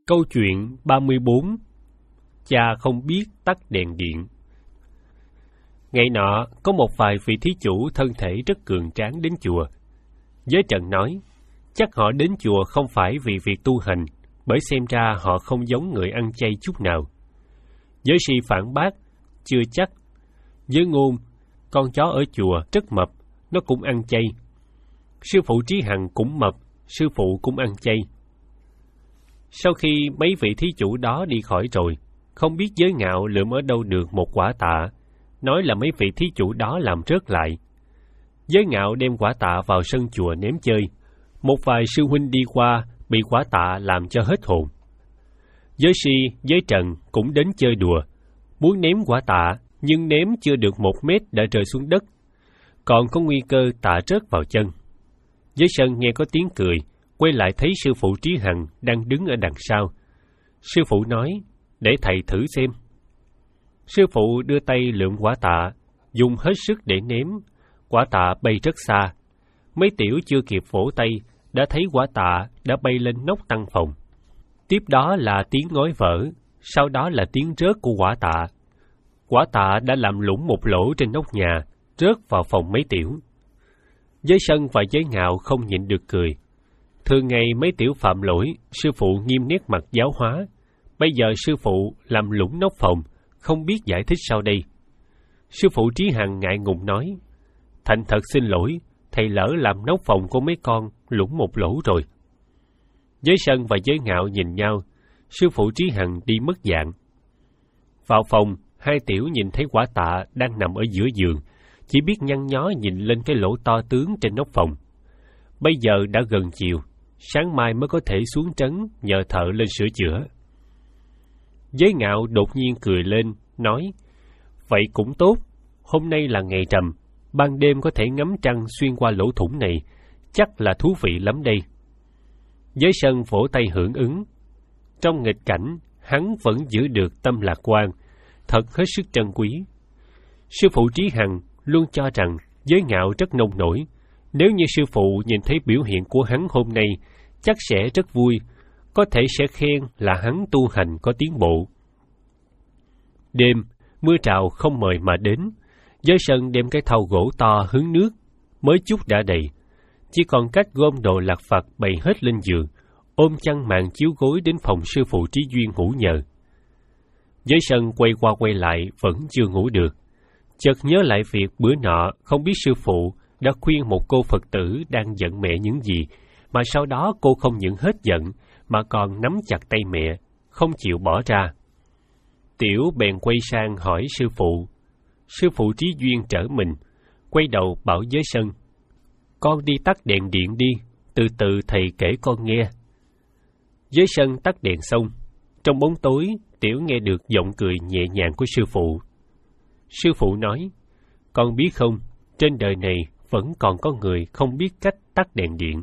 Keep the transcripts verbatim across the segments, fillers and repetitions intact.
Câu chuyện ba mươi bốn. Cha không biết tắt đèn điện. Ngày nọ, có một vài vị thí chủ thân thể rất cường tráng đến chùa. Giới Trần nói, chắc họ đến chùa không phải vì việc tu hành, bởi xem ra họ không giống người ăn chay chút nào. Giới Si phản bác, chưa chắc. Giới Ngôn, con chó ở chùa rất mập, nó cũng ăn chay. Sư phụ Trí Hằng cũng mập, sư phụ cũng ăn chay. Sau khi mấy vị thí chủ đó đi khỏi rồi, không biết Giới Ngạo lượm ở đâu được một quả tạ, nói là mấy vị thí chủ đó làm rớt lại. Giới Ngạo đem quả tạ vào sân chùa ném chơi. Một vài sư huynh đi qua, bị quả tạ làm cho hết hồn. Giới Si, Giới Trần cũng đến chơi đùa, muốn ném quả tạ, nhưng ném chưa được một mét đã rơi xuống đất, còn có nguy cơ tạ rớt vào chân. Giới Sơn nghe có tiếng cười, quay lại thấy sư phụ Trí Hằng đang đứng ở đằng sau. Sư phụ nói, để thầy thử xem. Sư phụ đưa tay lượm quả tạ, dùng hết sức để ném. Quả tạ bay rất xa. Mấy tiểu chưa kịp vỗ tay, đã thấy quả tạ đã bay lên nóc tăng phòng. Tiếp đó là tiếng ngói vỡ, sau đó là tiếng rớt của quả tạ. Quả tạ đã làm lủng một lỗ trên nóc nhà, rớt vào phòng mấy tiểu. Giới Sân và Giới Ngạo không nhịn được cười. Thường ngày mấy tiểu phạm lỗi, sư phụ nghiêm nét mặt giáo hóa. Bây giờ sư phụ làm lủng nóc phòng, không biết giải thích sao đây. Sư phụ Trí Hằng ngại ngùng nói, thành thật xin lỗi, thầy lỡ làm nóc phòng của mấy con lủng một lỗ rồi. Giới Sân và Giới Ngạo nhìn nhau, sư phụ Trí Hằng đi mất dạng. Vào phòng, hai tiểu nhìn thấy quả tạ đang nằm ở giữa giường, chỉ biết nhăn nhó nhìn lên cái lỗ to tướng trên nóc phòng. Bây giờ đã gần chiều, sáng mai mới có thể xuống trấn nhờ thợ lên sửa chữa. Giới Ngạo đột nhiên cười lên, nói, vậy cũng tốt, hôm nay là ngày rằm, ban đêm có thể ngắm trăng xuyên qua lỗ thủng này, chắc là thú vị lắm đây. Giới Sân vỗ tay hưởng ứng. Trong nghịch cảnh, hắn vẫn giữ được tâm lạc quan, thật hết sức trân quý. Sư phụ Trí Hằng luôn cho rằng Giới Ngạo rất nông nổi. Nếu như sư phụ nhìn thấy biểu hiện của hắn hôm nay, chắc sẽ rất vui, có thể sẽ khen là hắn tu hành có tiến bộ. Đêm, mưa trào không mời mà đến. Giới Sân đem cái thau gỗ to hứng nước, mới chút đã đầy. Chỉ còn cách gom đồ lặt vặt bày hết lên giường, ôm chăn màn chiếu gối đến phòng sư phụ Trí Duyên ngủ nhờ. Giới Sân quay qua quay lại vẫn chưa ngủ được. Chợt nhớ lại việc bữa nọ không biết sư phụ đã khuyên một cô Phật tử đang giận mẹ những gì, mà sau đó cô không những hết giận, mà còn nắm chặt tay mẹ, không chịu bỏ ra. Tiểu bèn quay sang hỏi sư phụ. Sư phụ Trí Duyên trở mình, quay đầu bảo Giới Sân, con đi tắt đèn điện đi, từ từ thầy kể con nghe. Giới Sân tắt đèn xong, trong bóng tối, Tiểu nghe được giọng cười nhẹ nhàng của sư phụ. Sư phụ nói, con biết không, trên đời này vẫn còn có người không biết cách tắt đèn điện.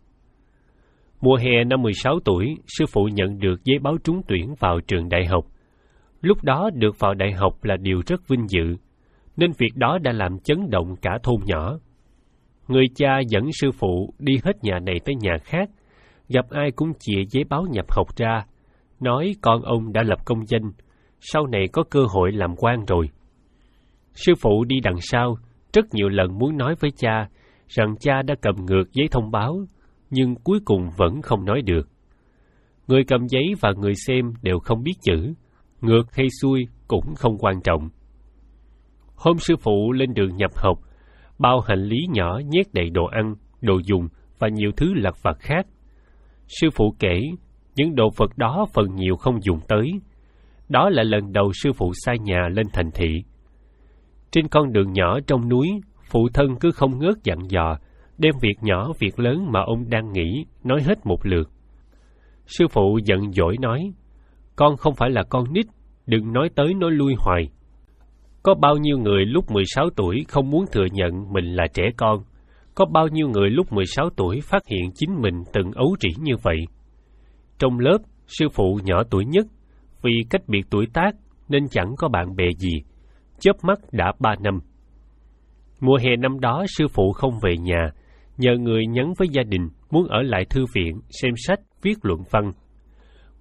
Mùa hè năm mười sáu tuổi, sư phụ nhận được giấy báo trúng tuyển vào trường đại học. Lúc đó được vào đại học là điều rất vinh dự, nên việc đó đã làm chấn động cả thôn nhỏ. Người cha dẫn sư phụ đi hết nhà này tới nhà khác, gặp ai cũng chìa giấy báo nhập học ra, nói con ông đã lập công danh, sau này có cơ hội làm quan rồi. Sư phụ đi đằng sau, rất nhiều lần muốn nói với cha rằng cha đã cầm ngược giấy thông báo, nhưng cuối cùng vẫn không nói được. Người cầm giấy và người xem đều không biết chữ, ngược hay xuôi cũng không quan trọng. Hôm sư phụ lên đường nhập học, bao hành lý nhỏ nhét đầy đồ ăn, đồ dùng và nhiều thứ lặt vặt khác. Sư phụ kể, những đồ vật đó phần nhiều không dùng tới. Đó là lần đầu sư phụ xa nhà lên thành thị. Trên con đường nhỏ trong núi, phụ thân cứ không ngớt dặn dò, đem việc nhỏ việc lớn mà ông đang nghĩ nói hết một lượt. Sư phụ giận dỗi nói, con không phải là con nít, đừng nói tới nói lui hoài. Có bao nhiêu người lúc mười sáu tuổi không muốn thừa nhận mình là trẻ con, có bao nhiêu người lúc mười sáu tuổi phát hiện chính mình từng ấu trĩ như vậy. Trong lớp, sư phụ nhỏ tuổi nhất, vì cách biệt tuổi tác nên chẳng có bạn bè gì, chớp mắt đã ba năm. Mùa hè năm đó sư phụ không về nhà, nhờ người nhắn với gia đình muốn ở lại thư viện xem sách, viết luận văn.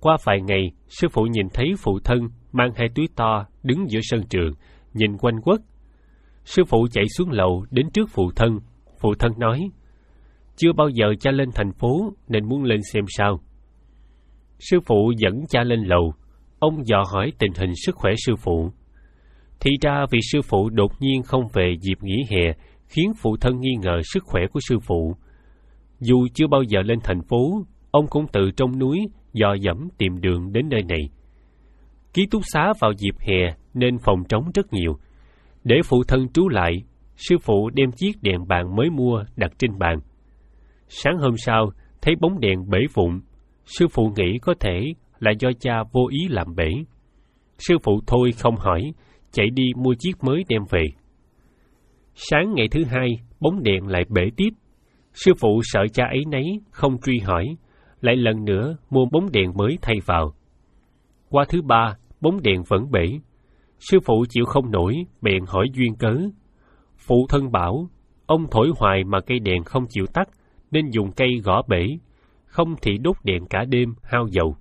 Qua vài ngày, sư phụ nhìn thấy phụ thân mang hai túi to đứng giữa sân trường, nhìn quanh quất. Sư phụ chạy xuống lầu đến trước phụ thân. Phụ thân nói, chưa bao giờ cha lên thành phố nên muốn lên xem sao. Sư phụ dẫn cha lên lầu. Ông dò hỏi tình hình sức khỏe sư phụ. Thì ra vì sư phụ đột nhiên không về dịp nghỉ hè khiến phụ thân nghi ngờ sức khỏe của sư phụ. Dù chưa bao giờ lên thành phố, ông cũng từ trong núi dò dẫm tìm đường đến nơi này. Ký túc xá vào dịp hè nên phòng trống rất nhiều. Để phụ thân trú lại, sư phụ đem chiếc đèn bàn mới mua đặt trên bàn. Sáng hôm sau, thấy bóng đèn bể vụn. Sư phụ nghĩ có thể là do cha vô ý làm bể. Sư phụ thôi không hỏi, chạy đi mua chiếc mới đem về. Sáng ngày thứ hai, bóng đèn lại bể tiếp. Sư phụ sợ cha ấy nấy, không truy hỏi, lại lần nữa mua bóng đèn mới thay vào. Qua thứ ba, bóng đèn vẫn bể. Sư phụ chịu không nổi, bèn hỏi duyên cớ. Phụ thân bảo, ông thổi hoài mà cây đèn không chịu tắt, nên dùng cây gõ bể, không thì đốt đèn cả đêm, hao dầu.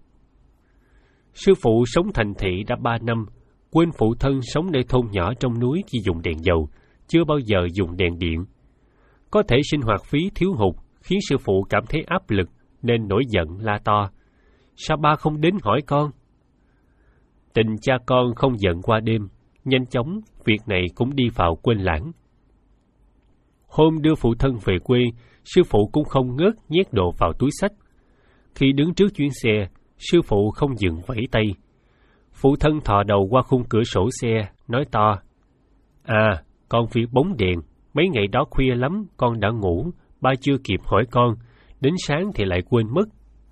Sư phụ sống thành thị đã ba năm, quên phụ thân sống nơi thôn nhỏ trong núi chỉ dùng đèn dầu, chưa bao giờ dùng đèn điện. Có thể sinh hoạt phí thiếu hụt, khiến sư phụ cảm thấy áp lực, nên nổi giận la to. Sao ba không đến hỏi con? Tình cha con không giận qua đêm, nhanh chóng việc này cũng đi vào quên lãng. Hôm đưa phụ thân về quê, sư phụ cũng không ngớt nhét đồ vào túi xách. Khi đứng trước chuyến xe, sư phụ không dừng vẫy tay. Phụ thân thò đầu qua khung cửa sổ xe, nói to, à, con việc bóng đèn, mấy ngày đó khuya lắm, con đã ngủ, ba chưa kịp hỏi con, đến sáng thì lại quên mất.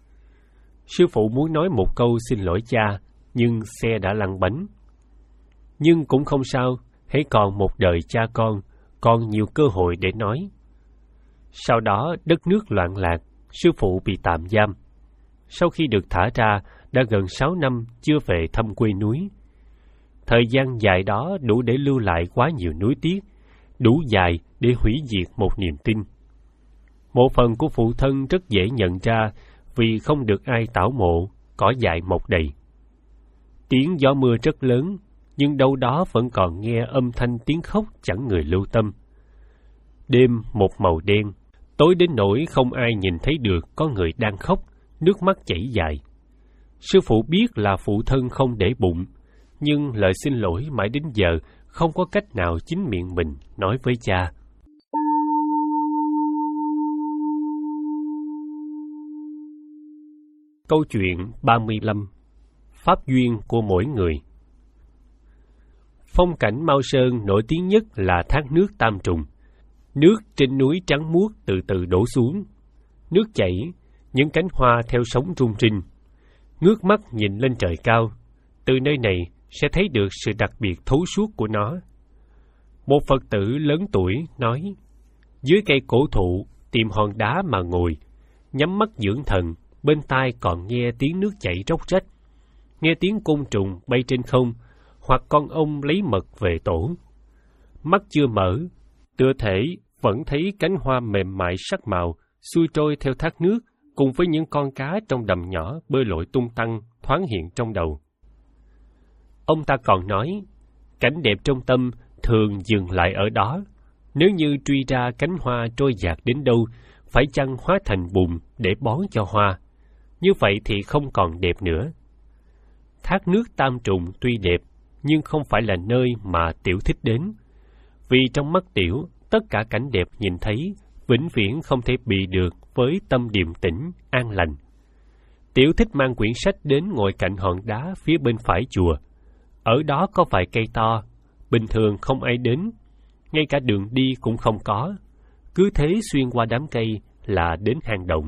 Sư phụ muốn nói một câu xin lỗi cha, nhưng xe đã lăn bánh. Nhưng cũng không sao, hãy còn một đời cha con, còn nhiều cơ hội để nói. Sau đó đất nước loạn lạc, sư phụ bị tạm giam. Sau khi được thả ra, đã gần sáu năm chưa về thăm quê núi. Thời gian dài đó đủ để lưu lại quá nhiều nuối tiếc, đủ dài để hủy diệt một niềm tin. Một phần của phụ thân rất dễ nhận ra vì không được ai tảo mộ, cỏ dại mọc đầy. Tiếng gió mưa rất lớn, nhưng đâu đó vẫn còn nghe âm thanh tiếng khóc chẳng người lưu tâm. Đêm một màu đen, tối đến nỗi không ai nhìn thấy được có người đang khóc, nước mắt chảy dài. Sư phụ biết là phụ thân không để bụng, nhưng lời xin lỗi mãi đến giờ không có cách nào chính miệng mình nói với cha. Câu chuyện ba mươi lăm. Pháp duyên của mỗi người. Phong cảnh Mao Sơn nổi tiếng nhất là thác nước Tam Trùng. Nước trên núi trắng muốt từ từ đổ xuống. Nước chảy, những cánh hoa theo sóng rung rinh. Ngước mắt nhìn lên trời cao, từ nơi này sẽ thấy được sự đặc biệt thấu suốt của nó. Một Phật tử lớn tuổi nói, dưới cây cổ thụ tìm hòn đá mà ngồi, nhắm mắt dưỡng thần, bên tai còn nghe tiếng nước chảy róc rách, nghe tiếng côn trùng bay trên không, hoặc con ong lấy mật về tổ. Mắt chưa mở, tựa thể vẫn thấy cánh hoa mềm mại sắc màu xuôi trôi theo thác nước, cùng với những con cá trong đầm nhỏ bơi lội tung tăng thoáng hiện trong đầu. Ông ta còn nói, cảnh đẹp trong tâm thường dừng lại ở đó. Nếu như truy ra cánh hoa trôi dạt đến đâu, phải chăng hóa thành bùn để bón cho hoa? Như vậy thì không còn đẹp nữa. Thác nước Tam Trùng tuy đẹp, nhưng không phải là nơi mà Tiểu thích đến. Vì trong mắt Tiểu, tất cả cảnh đẹp nhìn thấy, vĩnh viễn không thể bị được với tâm điềm tĩnh, an lành. Tiểu thích mang quyển sách đến ngồi cạnh hòn đá phía bên phải chùa. Ở đó có vài cây to, bình thường không ai đến, ngay cả đường đi cũng không có. Cứ thế xuyên qua đám cây là đến hang động.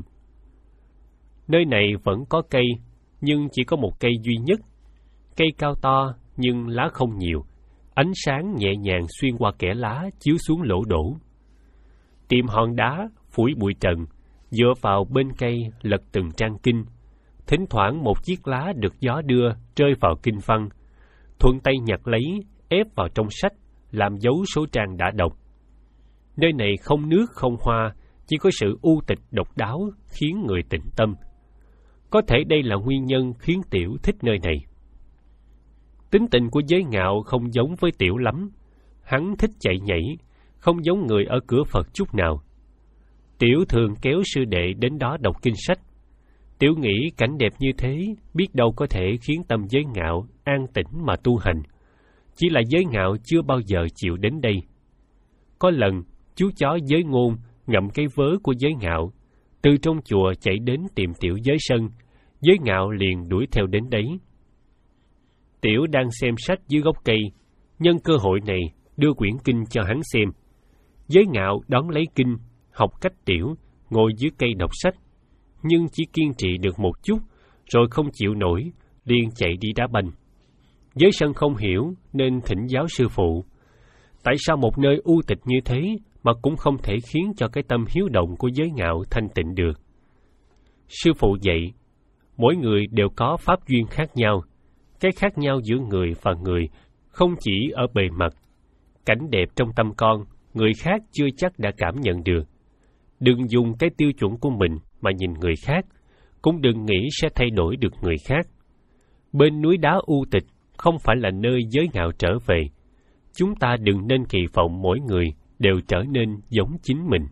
Nơi này vẫn có cây, nhưng chỉ có một cây duy nhất. Cây cao to, nhưng lá không nhiều. Ánh sáng nhẹ nhàng xuyên qua kẽ lá chiếu xuống lỗ đổ. Tìm hòn đá, phủi bụi trần, dựa vào bên cây lật từng trang kinh. Thỉnh thoảng một chiếc lá được gió đưa rơi vào kinh văn. Thuận tay nhặt lấy, ép vào trong sách, làm dấu số trang đã đọc. Nơi này không nước không hoa, chỉ có sự u tịch độc đáo khiến người tĩnh tâm. Có thể đây là nguyên nhân khiến Tiểu thích nơi này. Tính tình của Giới Ngạo không giống với Tiểu lắm. Hắn thích chạy nhảy, không giống người ở cửa Phật chút nào. Tiểu thường kéo sư đệ đến đó đọc kinh sách. Tiểu nghĩ cảnh đẹp như thế, biết đâu có thể khiến tâm Giới Ngạo an tĩnh mà tu hành. Chỉ là Giới Ngạo chưa bao giờ chịu đến đây. Có lần, chú chó Giới Ngôn ngậm cái vớ của Giới Ngạo, từ trong chùa chạy đến tìm Tiểu Giới Sân. Giới Ngạo liền đuổi theo đến đấy. Tiểu đang xem sách dưới gốc cây, nhân cơ hội này đưa quyển kinh cho hắn xem. Giới Ngạo đón lấy kinh, học cách Tiểu, ngồi dưới cây đọc sách, nhưng chỉ kiên trì được một chút, rồi không chịu nổi, liền chạy đi đá banh. Giới Sân không hiểu nên thỉnh giáo sư phụ. Tại sao một nơi u tịch như thế mà cũng không thể khiến cho cái tâm hiếu động của Giới Ngạo thanh tịnh được? Sư phụ dạy, mỗi người đều có pháp duyên khác nhau. Cái khác nhau giữa người và người không chỉ ở bề mặt. Cảnh đẹp trong tâm con, người khác chưa chắc đã cảm nhận được. Đừng dùng cái tiêu chuẩn của mình mà nhìn người khác, cũng đừng nghĩ sẽ thay đổi được người khác. Bên núi đá u tịch không phải là nơi Giới Ngạo trở về. Chúng ta đừng nên kỳ vọng mỗi người đều trở nên giống chính mình.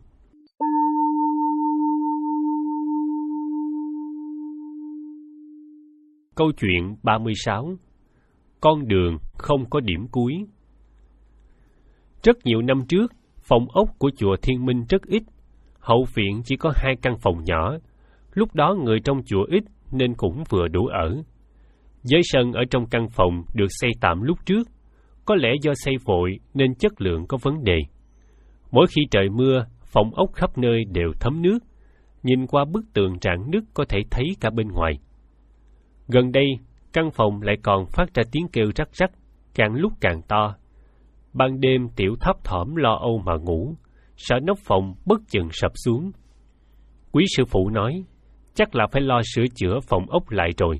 Câu chuyện ba mươi sáu. Con đường không có điểm cuối. Rất nhiều năm trước, phòng ốc của chùa Thiên Minh rất ít. Hậu viện chỉ có hai căn phòng nhỏ. Lúc đó người trong chùa ít nên cũng vừa đủ ở. Giới Sân ở trong căn phòng được xây tạm lúc trước. Có lẽ do xây vội nên chất lượng có vấn đề. Mỗi khi trời mưa, phòng ốc khắp nơi đều thấm nước. Nhìn qua bức tường rạn nứt có thể thấy cả bên ngoài. Gần đây, căn phòng lại còn phát ra tiếng kêu rắc rắc, càng lúc càng to. Ban đêm Tiểu thấp thỏm lo âu mà ngủ, sợ nóc phòng bất chừng sập xuống. Quý sư phụ nói, chắc là phải lo sửa chữa phòng ốc lại rồi.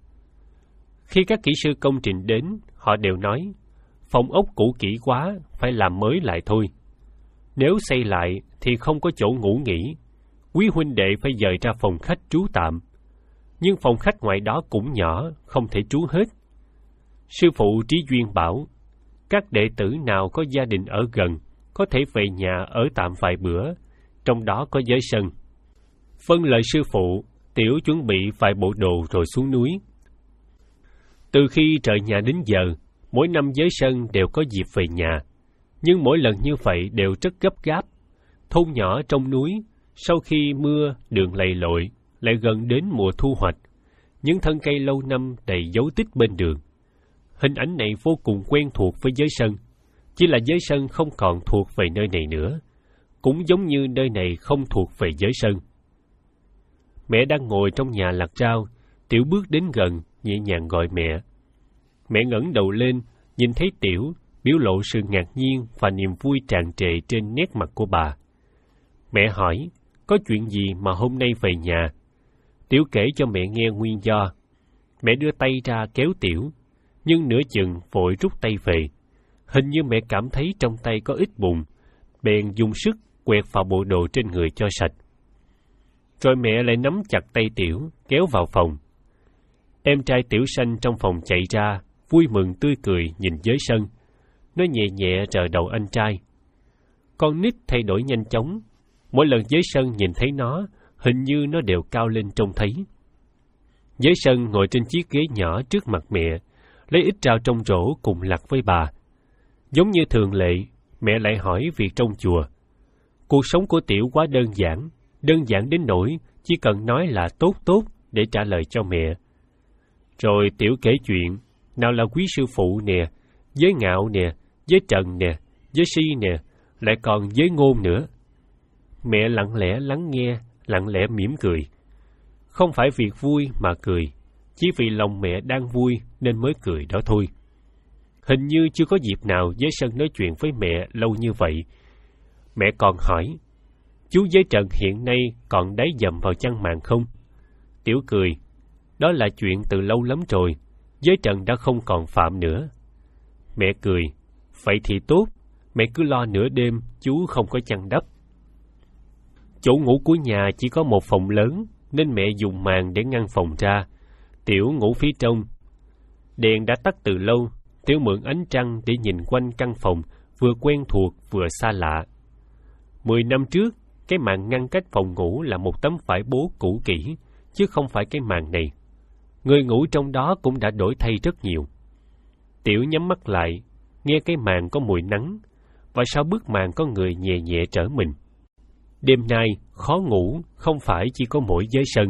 Khi các kỹ sư công trình đến, họ đều nói, phòng ốc cũ kỹ quá, phải làm mới lại thôi. Nếu xây lại thì không có chỗ ngủ nghỉ, quý huynh đệ phải dời ra phòng khách trú tạm. Nhưng phòng khách ngoài đó cũng nhỏ, không thể trú hết. Sư phụ Trí Duyên bảo, các đệ tử nào có gia đình ở gần, có thể về nhà ở tạm vài bữa, trong đó có Giới Sân. Vâng lời sư phụ, Tiểu chuẩn bị vài bộ đồ rồi xuống núi. Từ khi trời nhà đến giờ, mỗi năm Giới Sân đều có dịp về nhà, nhưng mỗi lần như vậy đều rất gấp gáp. Thôn nhỏ trong núi, sau khi mưa đường lầy lội, lại gần đến mùa thu hoạch, những thân cây lâu năm đầy dấu tích bên đường. Hình ảnh này vô cùng quen thuộc với Giới Sân, chỉ là Giới Sân không còn thuộc về nơi này nữa, cũng giống như nơi này không thuộc về Giới Sân. Mẹ đang ngồi trong nhà lặt rau, Tiểu bước đến gần, nhẹ nhàng gọi mẹ. Mẹ ngẩng đầu lên, nhìn thấy Tiểu, biểu lộ sự ngạc nhiên và niềm vui tràn trề trên nét mặt của bà. Mẹ hỏi, có chuyện gì mà hôm nay về nhà? Tiểu kể cho mẹ nghe nguyên do. Mẹ đưa tay ra kéo Tiểu, nhưng nửa chừng vội rút tay về. Hình như mẹ cảm thấy trong tay có ít bùn, bèn dùng sức quẹt vào bộ đồ trên người cho sạch. Rồi mẹ lại nắm chặt tay Tiểu, kéo vào phòng. Em trai Tiểu Sanh trong phòng chạy ra, vui mừng tươi cười nhìn Giới Sân. Nó nhẹ nhẹ rờ đầu anh trai. Con nít thay đổi nhanh chóng. Mỗi lần Giới Sân nhìn thấy nó, hình như nó đều cao lên trông thấy. Giới Sân ngồi trên chiếc ghế nhỏ trước mặt mẹ, lấy ít rau trong rổ cùng lặt với bà. Giống như thường lệ, mẹ lại hỏi việc trong chùa. Cuộc sống của Tiểu quá đơn giản, đơn giản đến nỗi chỉ cần nói là tốt tốt để trả lời cho mẹ. Rồi Tiểu kể chuyện, nào là Quý sư phụ nè, Giới Ngạo nè, Giới Trần nè, Giới Si nè, lại còn Giới Ngôn nữa. Mẹ lặng lẽ lắng nghe, lặng lẽ mỉm cười. Không phải việc vui mà cười, chỉ vì lòng mẹ đang vui nên mới cười đó thôi. Hình như chưa có dịp nào Giới Sân nói chuyện với mẹ lâu như vậy. Mẹ còn hỏi, chú Giới Trần hiện nay còn đáy dầm vào chăn màn không? Tiểu cười, đó là chuyện từ lâu lắm rồi, Giới Trần đã không còn phạm nữa. Mẹ cười, vậy thì tốt, mẹ cứ lo nửa đêm chú không có chăn đắp. Chỗ ngủ của nhà chỉ có một phòng lớn, nên mẹ dùng màn để ngăn phòng ra. Tiểu ngủ phía trong. Đèn đã tắt từ lâu, Tiểu mượn ánh trăng để nhìn quanh căn phòng vừa quen thuộc vừa xa lạ. Mười năm trước, cái màn ngăn cách phòng ngủ là một tấm vải bố cũ kỹ, chứ không phải cái màn này. Người ngủ trong đó cũng đã đổi thay rất nhiều. Tiểu nhắm mắt lại, nghe cái màn có mùi nắng, và sau bức màn có người nhẹ nhẹ trở mình. Đêm nay, khó ngủ không phải chỉ có mỗi dưới sân.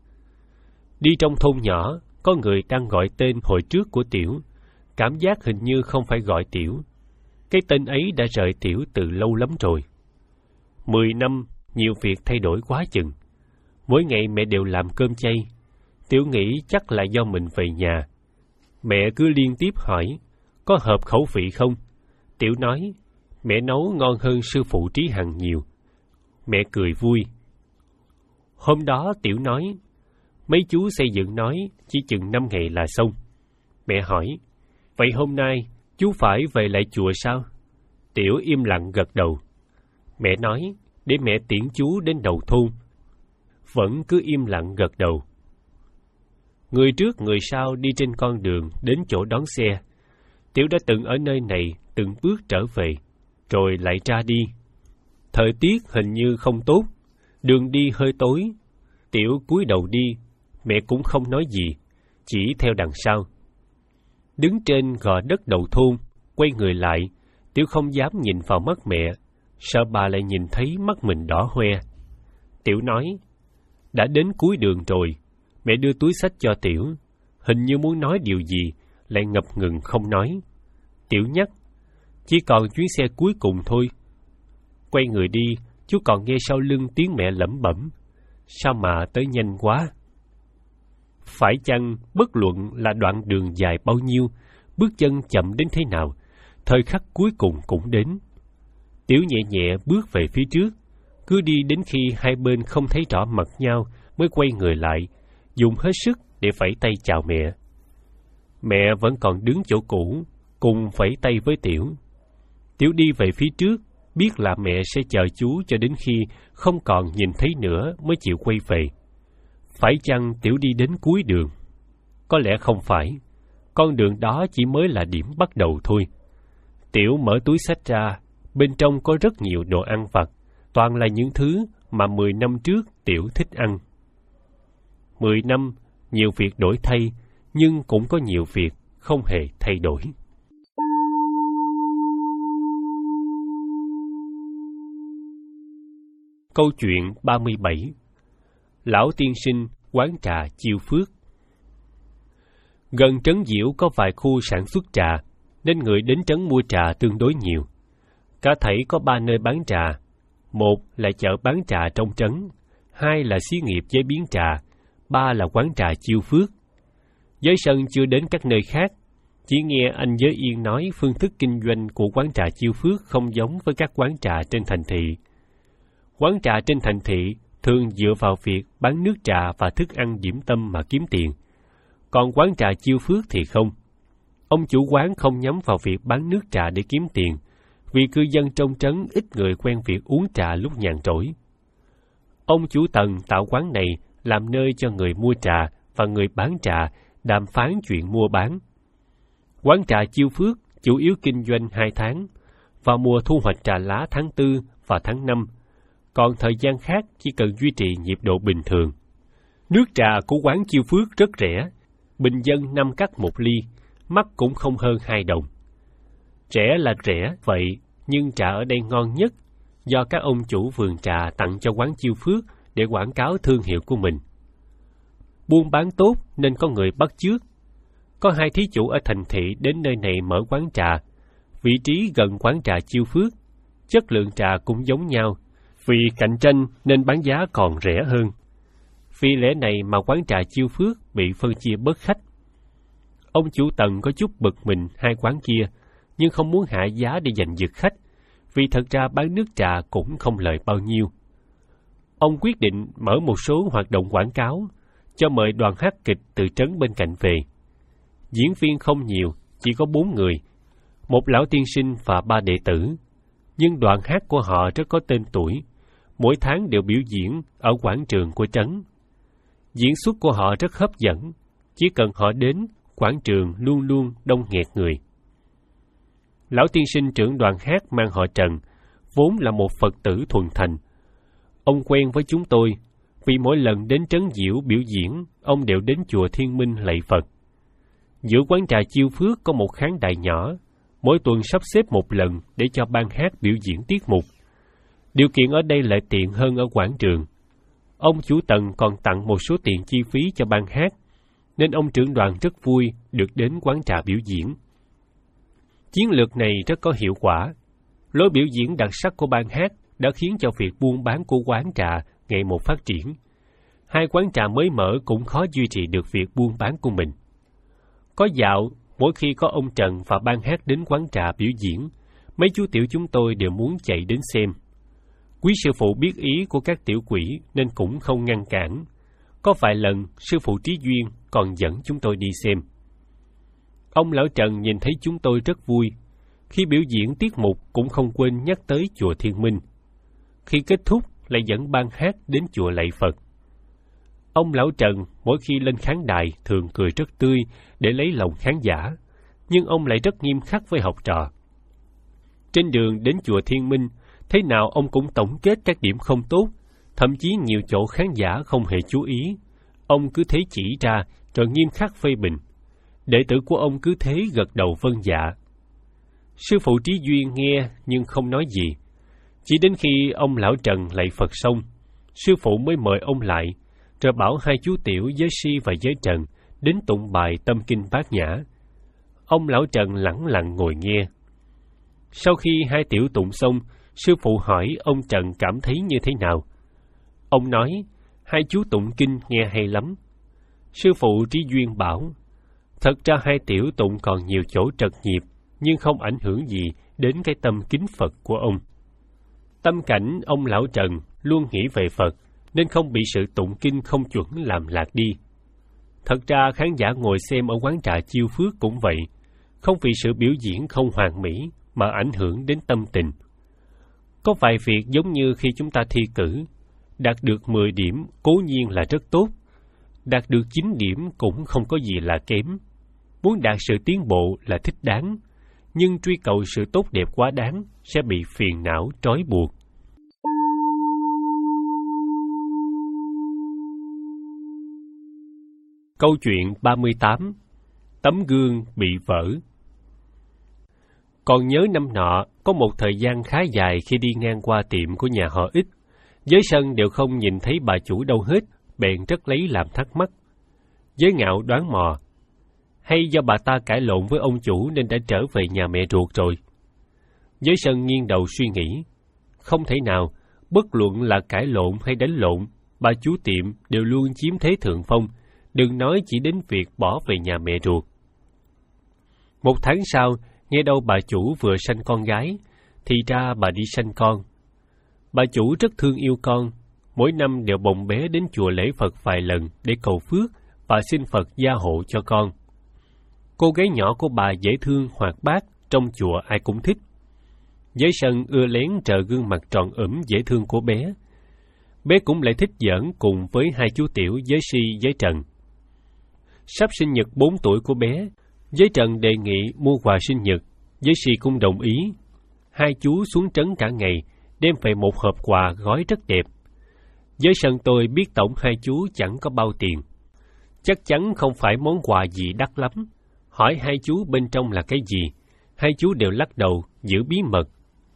Đi trong thôn nhỏ, có người đang gọi tên hồi trước của Tiểu, cảm giác hình như không phải gọi Tiểu. Cái tên ấy đã rời Tiểu từ lâu lắm rồi. Mười năm, nhiều việc thay đổi quá chừng. Mỗi ngày mẹ đều làm cơm chay. Tiểu nghĩ chắc là do mình về nhà. Mẹ cứ liên tiếp hỏi, có hợp khẩu vị không? Tiểu nói, mẹ nấu ngon hơn sư phụ Trí Hằng nhiều. Mẹ cười vui. Hôm đó Tiểu nói, mấy chú xây dựng nói chỉ chừng năm ngày là xong. Mẹ hỏi, vậy hôm nay chú phải về lại chùa sao? Tiểu im lặng gật đầu. Mẹ nói, để mẹ tiễn chú đến đầu thôn. Vẫn cứ im lặng gật đầu. Người trước người sau đi trên con đường đến chỗ đón xe. Tiểu đã từng ở nơi này từng bước trở về, rồi lại ra đi. Thời tiết hình như không tốt, đường đi hơi tối. Tiểu cúi đầu đi, mẹ cũng không nói gì, chỉ theo đằng sau. Đứng trên gò đất đầu thôn, quay người lại, Tiểu không dám nhìn vào mắt mẹ, sợ bà lại nhìn thấy mắt mình đỏ hoe. Tiểu nói, đã đến cuối đường rồi. Mẹ đưa túi xách cho Tiểu, hình như muốn nói điều gì, lại ngập ngừng không nói. Tiểu nhắc, chỉ còn chuyến xe cuối cùng thôi. Quay người đi, chú còn nghe sau lưng tiếng mẹ lẩm bẩm, sao mà tới nhanh quá. Phải chăng bất luận là đoạn đường dài bao nhiêu, bước chân chậm đến thế nào, thời khắc cuối cùng cũng đến. Tiểu nhẹ nhẹ bước về phía trước, cứ đi đến khi hai bên không thấy rõ mặt nhau mới quay người lại, dùng hết sức để vẫy tay chào mẹ. Mẹ vẫn còn đứng chỗ cũ, cùng vẫy tay với Tiểu. Tiểu đi về phía trước, biết là mẹ sẽ chờ chú cho đến khi không còn nhìn thấy nữa mới chịu quay về. Phải chăng Tiểu đi đến cuối đường? Có lẽ không phải. Con đường đó chỉ mới là điểm bắt đầu thôi. Tiểu mở túi xách ra, bên trong có rất nhiều đồ ăn vặt, toàn là những thứ mà mười năm trước Tiểu thích ăn. Mười năm, nhiều việc đổi thay, nhưng cũng có nhiều việc không hề thay đổi. Câu chuyện ba mươi bảy. Lão tiên sinh quán trà Chiêu Phước. Gần Trấn Diễu có vài khu sản xuất trà, nên người đến trấn mua trà tương đối nhiều. Cả thảy có ba nơi bán trà. Một là chợ bán trà trong trấn, hai là xí nghiệp chế biến trà, ba là quán trà Chiêu Phước. Giới sân chưa đến các nơi khác, chỉ nghe anh Giới Yên nói phương thức kinh doanh của quán trà Chiêu Phước không giống với các quán trà trên thành thị. Quán trà trên thành thị thường dựa vào việc bán nước trà và thức ăn điểm tâm mà kiếm tiền, còn quán trà Chiêu Phước thì không. Ông chủ quán không nhắm vào việc bán nước trà để kiếm tiền, vì cư dân trong trấn ít người quen việc uống trà lúc nhàn rỗi. Ông chủ Tần tạo quán này làm nơi cho người mua trà và người bán trà đàm phán chuyện mua bán. Quán trà Chiêu Phước chủ yếu kinh doanh hai tháng, vào mùa thu hoạch trà lá tháng tư và tháng năm, còn thời gian khác chỉ cần duy trì nhịp độ bình thường. Nước trà của quán Chiêu Phước rất rẻ, bình dân năm cắc một ly, mắc cũng không hơn hai đồng. Rẻ là rẻ vậy, nhưng trà ở đây ngon nhất, do các ông chủ vườn trà tặng cho quán Chiêu Phước để quảng cáo thương hiệu của mình. Buôn bán tốt nên có người bắt chước. Có hai thí chủ ở thành thị đến nơi này mở quán trà, vị trí gần quán trà Chiêu Phước, chất lượng trà cũng giống nhau, vì cạnh tranh nên bán giá còn rẻ hơn. Vì lẽ này mà quán trà Chiêu Phước bị phân chia bớt khách. Ông chủ Tần có chút bực mình hai quán kia, nhưng không muốn hạ giá để giành giật khách, vì thật ra bán nước trà cũng không lợi bao nhiêu. Ông quyết định mở một số hoạt động quảng cáo, cho mời đoàn hát kịch từ trấn bên cạnh về. Diễn viên không nhiều, chỉ có bốn người, một lão tiên sinh và ba đệ tử, nhưng đoàn hát của họ rất có tên tuổi, mỗi tháng đều biểu diễn ở quảng trường của trấn. Diễn xuất của họ rất hấp dẫn, chỉ cần họ đến, quảng trường luôn luôn đông nghẹt người. Lão tiên sinh trưởng đoàn hát mang họ Trần, vốn là một Phật tử thuần thành. Ông quen với chúng tôi, vì mỗi lần đến Trấn Diệu biểu diễn, ông đều đến chùa Thiên Minh lạy Phật. Giữa quán trà Chiêu Phước có một khán đài nhỏ, mỗi tuần sắp xếp một lần để cho ban hát biểu diễn tiết mục. Điều kiện ở đây lại tiện hơn ở quảng trường. Ông chủ Tần còn tặng một số tiền chi phí cho ban hát, nên ông trưởng đoàn rất vui được đến quán trà biểu diễn. Chiến lược này rất có hiệu quả. Lối biểu diễn đặc sắc của ban hát đã khiến cho việc buôn bán của quán trà ngày một phát triển. Hai quán trà mới mở cũng khó duy trì được việc buôn bán của mình. Có dạo, mỗi khi có ông Trần và ban hát đến quán trà biểu diễn, mấy chú tiểu chúng tôi đều muốn chạy đến xem. Quý sư phụ biết ý của các tiểu quỷ nên cũng không ngăn cản. Có vài lần, sư phụ Trí Duyên còn dẫn chúng tôi đi xem. Ông lão Trần nhìn thấy chúng tôi rất vui. Khi biểu diễn tiết mục cũng không quên nhắc tới chùa Thiên Minh. Khi kết thúc, lại dẫn ban hát đến chùa lạy Phật. Ông lão Trần mỗi khi lên khán đài thường cười rất tươi để lấy lòng khán giả, nhưng ông lại rất nghiêm khắc với học trò. Trên đường đến chùa Thiên Minh, thế nào ông cũng tổng kết các điểm không tốt, thậm chí nhiều chỗ khán giả không hề chú ý. Ông cứ thế chỉ ra rồi nghiêm khắc phê bình. Đệ tử của ông cứ thế gật đầu vâng dạ. Sư phụ Trí Duyên nghe nhưng không nói gì. Chỉ đến khi ông lão Trần lạy Phật xong, sư phụ mới mời ông lại, rồi bảo hai chú tiểu Giới Si và Giới Trần đến tụng bài Tâm Kinh Bát Nhã. Ông lão Trần lẳng lặng ngồi nghe. Sau khi hai tiểu tụng xong, sư phụ hỏi ông Trần cảm thấy như thế nào. Ông nói, hai chú tụng kinh nghe hay lắm. Sư phụ Trí Duyên bảo, thật ra hai tiểu tụng còn nhiều chỗ trật nhịp, nhưng không ảnh hưởng gì đến cái tâm kính Phật của ông. Tâm cảnh ông lão Trần luôn nghĩ về Phật, nên không bị sự tụng kinh không chuẩn làm lạc đi. Thật ra khán giả ngồi xem ở quán trà Chiêu Phước cũng vậy, không vì sự biểu diễn không hoàn mỹ mà ảnh hưởng đến tâm tình. Có vài việc giống như khi chúng ta thi cử, đạt được mười điểm cố nhiên là rất tốt, đạt được chín điểm cũng không có gì là kém. Muốn đạt sự tiến bộ là thích đáng, nhưng truy cầu sự tốt đẹp quá đáng sẽ bị phiền não trói buộc. Câu chuyện ba mươi tám. Tấm gương bị vỡ. Còn nhớ năm nọ, có một thời gian khá dài khi đi ngang qua tiệm của nhà họ Ích, Giới Sân đều không nhìn thấy bà chủ đâu hết, bèn rất lấy làm thắc mắc. Giới Ngạo đoán mò, hay do bà ta cãi lộn với ông chủ nên đã trở về nhà mẹ ruột rồi. Giới Sân nghiêng đầu suy nghĩ, không thể nào, bất luận là cãi lộn hay đánh lộn, bà chủ tiệm đều luôn chiếm thế thượng phong, đừng nói chỉ đến việc bỏ về nhà mẹ ruột. Một tháng sau, nghe đâu bà chủ vừa sanh con gái, thì ra bà đi sanh con. Bà chủ rất thương yêu con, mỗi năm đều bồng bé đến chùa lễ Phật vài lần để cầu phước và xin Phật gia hộ cho con. Cô gái nhỏ của bà dễ thương hoạt bát, trong chùa ai cũng thích. Giới Sân ưa lén trờ gương mặt tròn ửm dễ thương của bé. Bé cũng lại thích giỡn cùng với hai chú tiểu Giới Si, Giới Trần. Sắp sinh nhật bốn tuổi của bé, Giới Trần đề nghị mua quà sinh nhật, Giới Si cũng đồng ý. Hai chú xuống trấn cả ngày, đem về một hộp quà gói rất đẹp. Giới Sân tôi biết tổng hai chú chẳng có bao tiền, chắc chắn không phải món quà gì đắt lắm. Hỏi hai chú bên trong là cái gì, hai chú đều lắc đầu, giữ bí mật.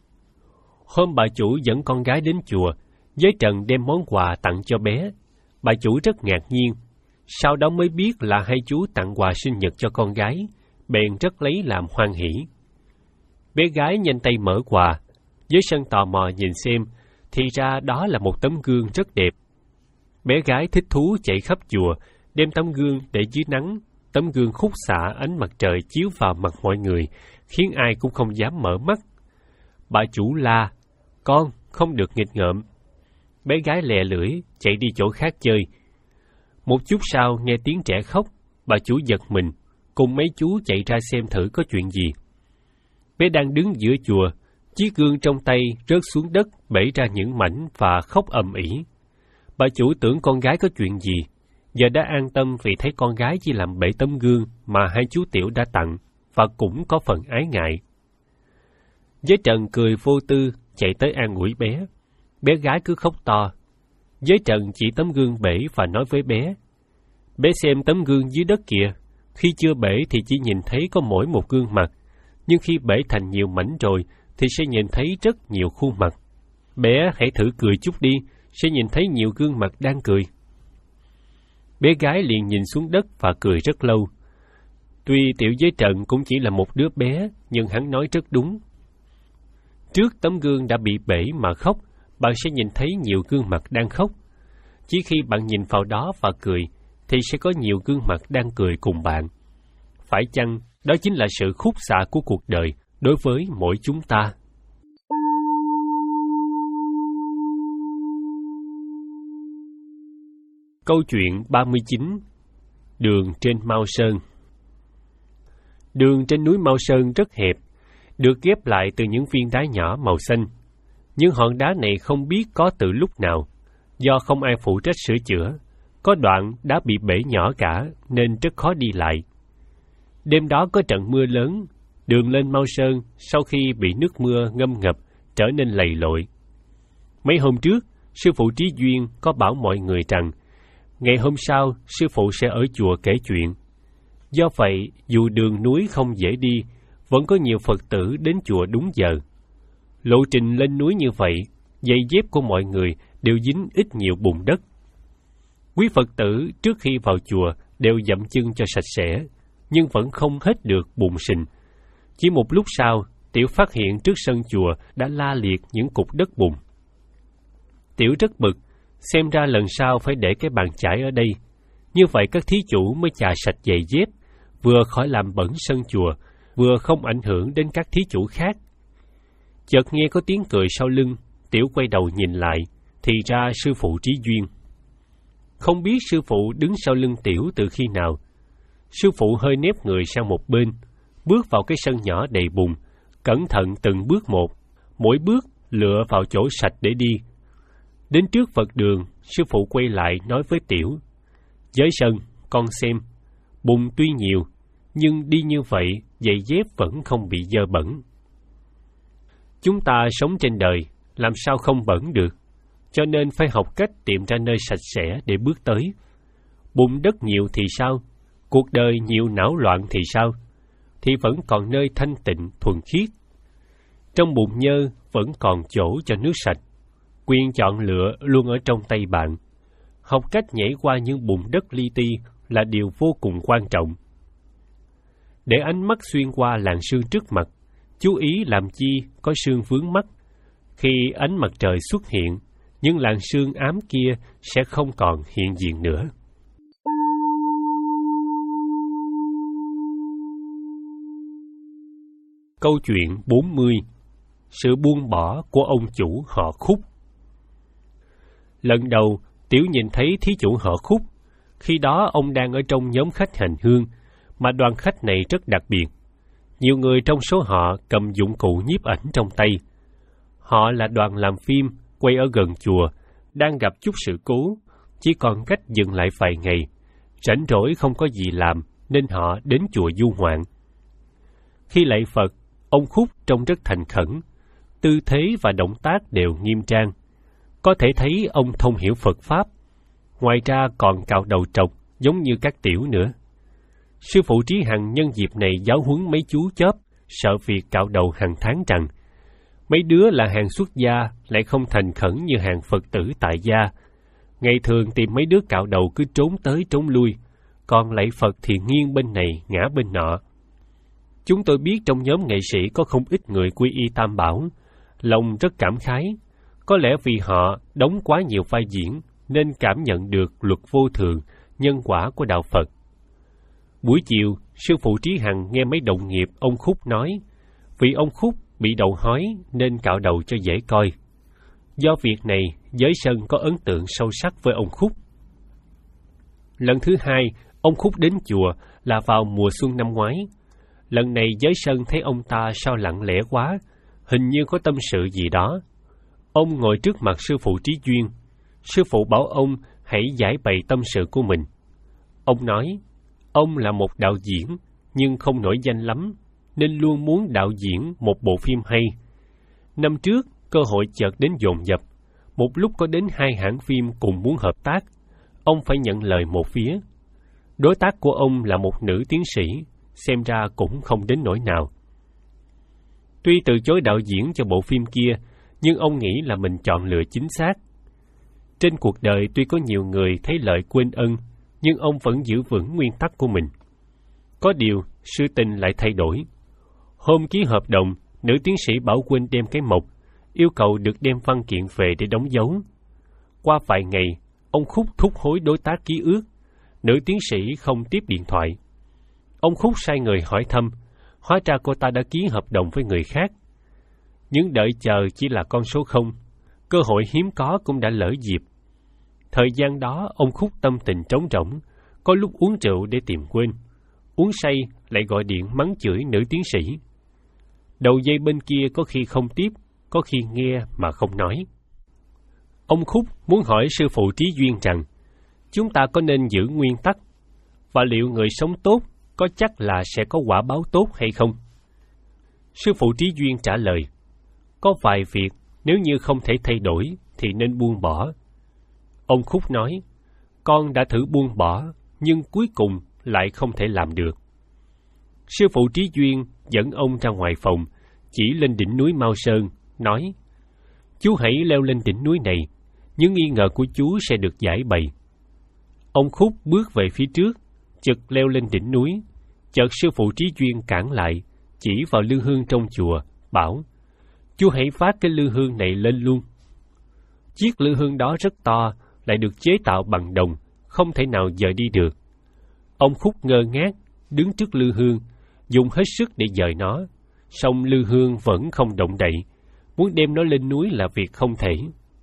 Hôm bà chủ dẫn con gái đến chùa, Giới Trần đem món quà tặng cho bé. Bà chủ rất ngạc nhiên, sau đó mới biết là hai chú tặng quà sinh nhật cho con gái, bèn rất lấy làm hoan hỉ. Bé gái nhanh tay mở quà, Giới Sân tò mò nhìn xem, thì ra đó là một tấm gương rất đẹp. Bé gái thích thú chạy khắp chùa, đem tấm gương để dưới nắng. Tấm gương khúc xạ ánh mặt trời chiếu vào mặt mọi người, khiến ai cũng không dám mở mắt. Bà chủ la, con không được nghịch ngợm. Bé gái lè lưỡi, chạy đi chỗ khác chơi. Một chút sau nghe tiếng trẻ khóc, bà chủ giật mình, cùng mấy chú chạy ra xem thử có chuyện gì. Bé đang đứng giữa chùa, chiếc gương trong tay rớt xuống đất, bể ra những mảnh và khóc ầm ĩ. Bà chủ tưởng con gái có chuyện gì, giờ đã an tâm vì thấy con gái chỉ làm bể tấm gương mà hai chú Tiểu đã tặng, và cũng có phần ái ngại. Giới Trần cười vô tư, chạy tới an ủi bé. Bé gái cứ khóc to. Giới Trần chỉ tấm gương bể và nói với bé: Bé xem tấm gương dưới đất kìa, khi chưa bể thì chỉ nhìn thấy có mỗi một gương mặt, nhưng khi bể thành nhiều mảnh rồi thì sẽ nhìn thấy rất nhiều khuôn mặt. Bé hãy thử cười chút đi, sẽ nhìn thấy nhiều gương mặt đang cười. Bé gái liền nhìn xuống đất và cười rất lâu. Tuy Tiểu Giới Trần cũng chỉ là một đứa bé, nhưng hắn nói rất đúng. Trước tấm gương đã bị bể mà khóc, bạn sẽ nhìn thấy nhiều gương mặt đang khóc. Chỉ khi bạn nhìn vào đó và cười, thì sẽ có nhiều gương mặt đang cười cùng bạn. Phải chăng đó chính là sự khúc xạ của cuộc đời đối với mỗi chúng ta? Câu chuyện ba mươi chín. Đường trên Mao Sơn. Đường trên núi Mao Sơn rất hẹp, được ghép lại từ những viên đá nhỏ màu xanh. Những hòn đá này không biết có từ lúc nào, do không ai phụ trách sửa chữa. Có đoạn đã bị bể nhỏ cả nên rất khó đi lại. Đêm đó có trận mưa lớn, đường lên Mao Sơn sau khi bị nước mưa ngâm ngập trở nên lầy lội. Mấy hôm trước, sư phụ Trí Duyên có bảo mọi người rằng ngày hôm sau sư phụ sẽ ở chùa kể chuyện. Do vậy, dù đường núi không dễ đi, vẫn có nhiều Phật tử đến chùa đúng giờ. Lộ trình lên núi như vậy, giày dép của mọi người đều dính ít nhiều bùn đất. Quý Phật tử trước khi vào chùa đều dậm chân cho sạch sẽ, nhưng vẫn không hết được bùn sình. Chỉ một lúc sau, Tiểu phát hiện trước sân chùa đã la liệt những cục đất bùn. Tiểu rất bực, xem ra lần sau phải để cái bàn chải ở đây. Như vậy các thí chủ mới chà sạch giày dép, vừa khỏi làm bẩn sân chùa, vừa không ảnh hưởng đến các thí chủ khác. Chợt nghe có tiếng cười sau lưng, Tiểu quay đầu nhìn lại, thì ra sư phụ Trí Duyên. Không biết sư phụ đứng sau lưng Tiểu từ khi nào. Sư phụ hơi nép người sang một bên, bước vào cái sân nhỏ đầy bùn, cẩn thận từng bước một, mỗi bước lựa vào chỗ sạch để đi. Đến trước Phật đường, sư phụ quay lại nói với Tiểu: Giới Sơn, con xem, bùn tuy nhiều, nhưng đi như vậy, giày dép vẫn không bị dơ bẩn. Chúng ta sống trên đời, làm sao không bẩn được, cho nên phải học cách tìm ra nơi sạch sẽ để bước tới. Bùn đất nhiều thì sao? Cuộc đời nhiều não loạn thì sao? Thì vẫn còn nơi thanh tịnh, thuần khiết. Trong bùn nhơ vẫn còn chỗ cho nước sạch. Quyền chọn lựa luôn ở trong tay bạn. Học cách nhảy qua những bùn đất li ti là điều vô cùng quan trọng. Để ánh mắt xuyên qua làn sương trước mặt, chú ý làm chi có sương vướng mắt. Khi ánh mặt trời xuất hiện, những làn sương ám kia sẽ không còn hiện diện nữa. Câu chuyện bốn mươi. Sự buông bỏ của ông chủ họ Khúc. Lần đầu, Tiểu nhìn thấy thí chủ họ Khúc. Khi đó ông đang ở trong nhóm khách hành hương, mà đoàn khách này rất đặc biệt. Nhiều người trong số họ cầm dụng cụ nhiếp ảnh trong tay. Họ là đoàn làm phim, quay ở gần chùa, đang gặp chút sự cố, chỉ còn cách dừng lại vài ngày. Rảnh rỗi không có gì làm, nên họ đến chùa du ngoạn. Khi lạy Phật, ông Khúc trông rất thành khẩn, tư thế và động tác đều nghiêm trang. Có thể thấy ông thông hiểu Phật Pháp. Ngoài ra còn cạo đầu trọc, giống như các Tiểu nữa. Sư phụ Trí Hằng nhân dịp này giáo huấn mấy chú chớp, sợ việc cạo đầu hàng tháng rằng mấy đứa là hàng xuất gia lại không thành khẩn như hàng Phật tử tại gia. Ngày thường tìm mấy đứa cạo đầu cứ trốn tới trốn lui, còn lạy Phật thì nghiêng bên này ngã bên nọ. Chúng tôi biết trong nhóm nghệ sĩ có không ít người quy y Tam Bảo, lòng rất cảm khái. Có lẽ vì họ đóng quá nhiều vai diễn nên cảm nhận được luật vô thường, nhân quả của đạo Phật. Buổi chiều, sư phụ Trí Hằng nghe mấy đồng nghiệp ông Khúc nói, vì ông Khúc bị đầu hói nên cạo đầu cho dễ coi. Do việc này, Giới Sơn có ấn tượng sâu sắc với ông Khúc. Lần thứ hai, ông Khúc đến chùa là vào mùa xuân năm ngoái. Lần này Giới Sơn thấy ông ta sao lặng lẽ quá, hình như có tâm sự gì đó. Ông ngồi trước mặt sư phụ Trí Duyên. Sư phụ bảo ông hãy giải bày tâm sự của mình, Ông nói, ông là một đạo diễn, nhưng không nổi danh lắm, nên luôn muốn đạo diễn một bộ phim hay. Năm trước, cơ hội chợt đến dồn dập. Một lúc có đến hai hãng phim cùng muốn hợp tác. Ông phải nhận lời một phía. Đối tác của ông là một nữ tiến sĩ, xem ra cũng không đến nỗi nào. Tuy từ chối đạo diễn cho bộ phim kia, nhưng ông nghĩ là mình chọn lựa chính xác. Trên cuộc đời tuy có nhiều người thấy lợi quên ân, nhưng ông vẫn giữ vững nguyên tắc của mình. Có điều, sự tình lại thay đổi. Hôm ký hợp đồng, nữ tiến sĩ bảo quên đem cái mộc, yêu cầu được đem văn kiện về để đóng dấu. Qua vài ngày, ông Khúc thúc hối đối tác ký ước. Nữ tiến sĩ không tiếp điện thoại. Ông Khúc sai người hỏi thăm, hóa ra cô ta đã ký hợp đồng với người khác. Nhưng đợi chờ chỉ là con số không, cơ hội hiếm có cũng đã lỡ dịp. Thời gian đó, ông Khúc tâm tình trống rỗng, có lúc uống rượu để tìm quên. Uống say lại gọi điện mắng chửi nữ tiến sĩ. Đầu dây bên kia có khi không tiếp, có khi nghe mà không nói. Ông Khúc muốn hỏi sư phụ Trí Duyên rằng, chúng ta có nên giữ nguyên tắc, và liệu người sống tốt có chắc là sẽ có quả báo tốt hay không? Sư phụ Trí Duyên trả lời, có vài việc nếu như không thể thay đổi thì nên buông bỏ. Ông Khúc nói, con đã thử buông bỏ, nhưng cuối cùng lại không thể làm được. Sư phụ Trí Duyên dẫn ông ra ngoài phòng, chỉ lên đỉnh núi Mao Sơn, nói, chú hãy leo lên đỉnh núi này, những nghi ngờ của chú sẽ được giải bày. Ông Khúc bước về phía trước, chợt leo lên đỉnh núi, chợt sư phụ Trí Duyên cản lại, chỉ vào lư hương trong chùa, bảo, chú hãy phát cái lư hương này lên luôn. Chiếc lư hương đó rất to, lại được chế tạo bằng đồng, không thể nào dời đi được. Ông Khúc ngơ ngác, đứng trước lư hương, dùng hết sức để dời nó, song lư hương vẫn không động đậy, muốn đem nó lên núi là việc không thể.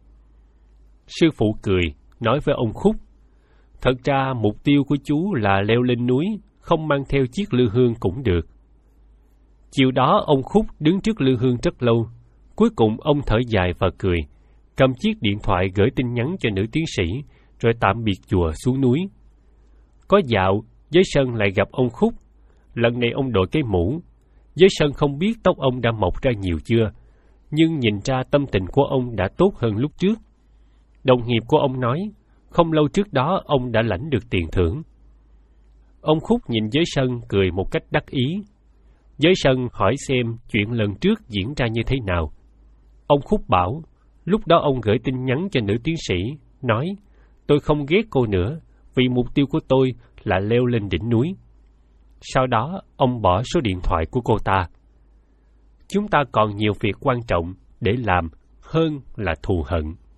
Sư phụ cười, nói với ông Khúc, thật ra mục tiêu của chú là leo lên núi, không mang theo chiếc lư hương cũng được. Chiều đó ông Khúc đứng trước lư hương rất lâu, cuối cùng ông thở dài và cười, cầm chiếc điện thoại gửi tin nhắn cho nữ tiến sĩ, rồi tạm biệt chùa xuống núi. Có dạo, Giới Sơn lại gặp ông Khúc. Lần này ông đội cái mũ. Giới Sơn không biết tóc ông đã mọc ra nhiều chưa, nhưng nhìn ra tâm tình của ông đã tốt hơn lúc trước. Đồng nghiệp của ông nói, không lâu trước đó ông đã lãnh được tiền thưởng. Ông Khúc nhìn Giới Sơn cười một cách đắc ý. Giới Sơn hỏi xem chuyện lần trước diễn ra như thế nào. Ông Khúc bảo, lúc đó ông gửi tin nhắn cho nữ tiến sĩ, nói, tôi không ghét cô nữa, vì mục tiêu của tôi là leo lên đỉnh núi. Sau đó, ông bỏ số điện thoại của cô ta. Chúng ta còn nhiều việc quan trọng để làm hơn là thù hận.